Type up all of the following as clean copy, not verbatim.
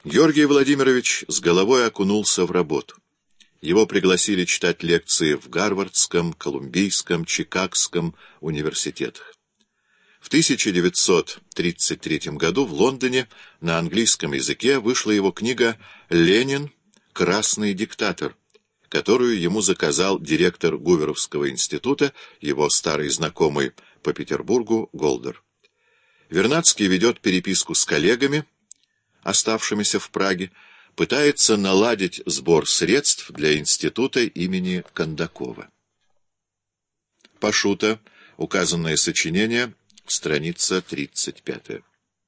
Георгий Владимирович с головой окунулся в работу. Его пригласили читать лекции в Гарвардском, Колумбийском, Чикагском университетах. В 1933 году в Лондоне на английском языке вышла его книга «Ленин. Красный диктатор», которую ему заказал директор Гуверовского института, его старый знакомый по Петербургу Голдер. Вернадский ведет переписку с коллегами, оставшимися в Праге, пытается наладить сбор средств для института имени Кондакова. Пашута. Указанное сочинение. Страница 35.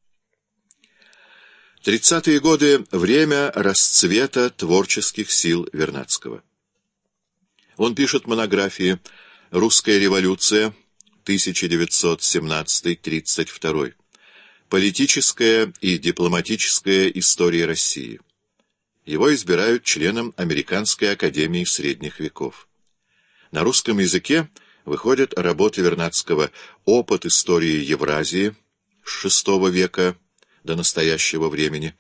30-е годы — время расцвета творческих сил Вернадского. Он пишет монографии «Русская революция», 1917-32, «Политическая и дипломатическая история России». Его избирают членом Американской академии средних веков. На русском языке выходят работы Вернадского «Опыт истории Евразии» с VI века до настоящего времени,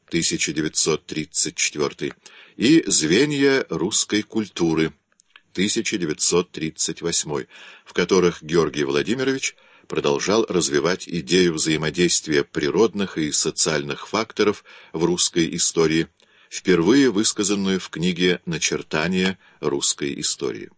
1934, и «Звенья русской культуры», 1938, в которых Георгий Владимирович продолжал развивать идею взаимодействия природных и социальных факторов в русской истории, впервые высказанную в книге «Начертания русской истории».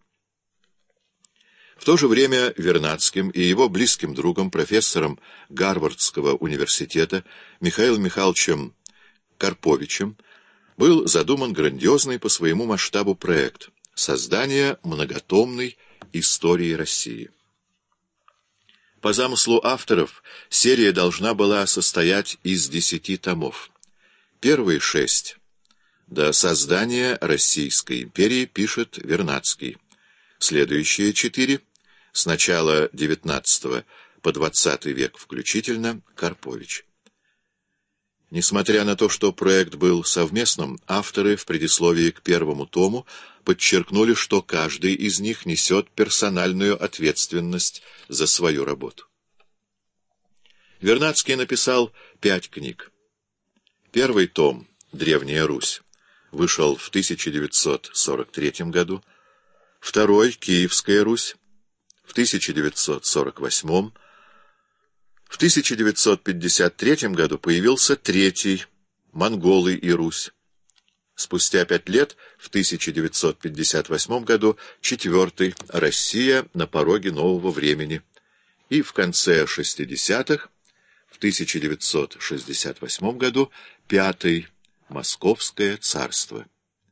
В то же время Вернадским и его близким другом, профессором Гарвардского университета Михаилом Михайловичем Карповичем, был задуман грандиозный по своему масштабу проект — создание многотомной истории России. По замыслу авторов, серия должна была состоять из 10 томов. Первые 6 до создания Российской империи пишет Вернадский. Следующие 4 с начала XIX по XX век включительно Карпович. Несмотря на то, что проект был совместным, авторы в предисловии к первому тому подчеркнули, что каждый из них несет персональную ответственность за свою работу. Вернадский написал 5 книг. Первый том «Древняя Русь» вышел в 1943 году, второй «Киевская Русь» в 1948. В 1953 году появился третий «Монголы и Русь». Спустя 5 лет, в 1958 году, четвертый «Россия на пороге нового времени». И в конце 60-х, в 1968 году, пятый «Московское царство».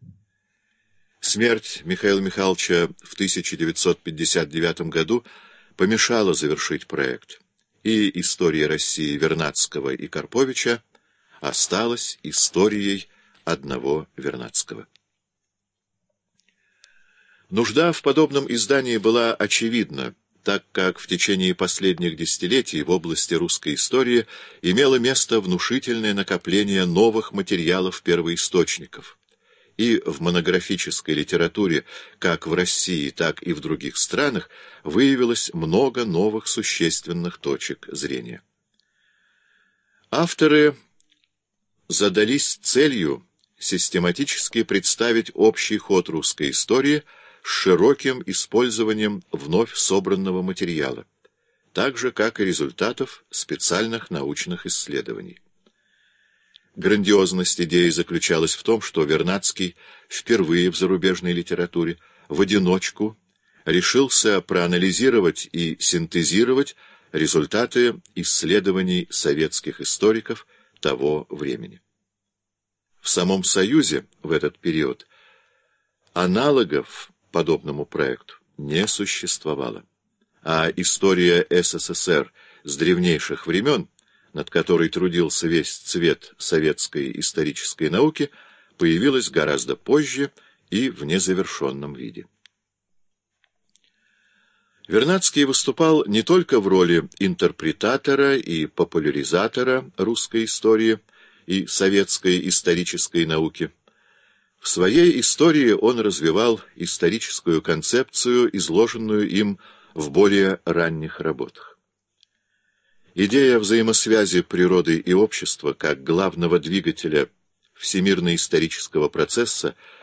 Смерть Михаила Михайловича в 1959 году помешала завершить проект, и история России Вернадского и Карповича осталась историей одного Вернадского. Нужда в подобном издании была очевидна, так как в течение последних десятилетий в области русской истории имело место внушительное накопление новых материалов-первоисточников. И в монографической литературе, как в России, так и в других странах, выявилось много новых существенных точек зрения. Авторы задались целью систематически представить общий ход русской истории с широким использованием вновь собранного материала, так же, как и результатов специальных научных исследований. Грандиозность идеи заключалась в том, что Вернадский впервые в зарубежной литературе в одиночку решился проанализировать и синтезировать результаты исследований советских историков того времени. В самом Союзе в этот период аналогов подобному проекту не существовало, а история СССР с древнейших времен, над которой трудился весь цвет советской исторической науки, появилась гораздо позже и в незавершенном виде. Вернадский выступал не только в роли интерпретатора и популяризатора русской истории и советской исторической науки. В своей истории он развивал историческую концепцию, изложенную им в более ранних работах. Идея взаимосвязи природы и общества как главного двигателя всемирно-исторического процесса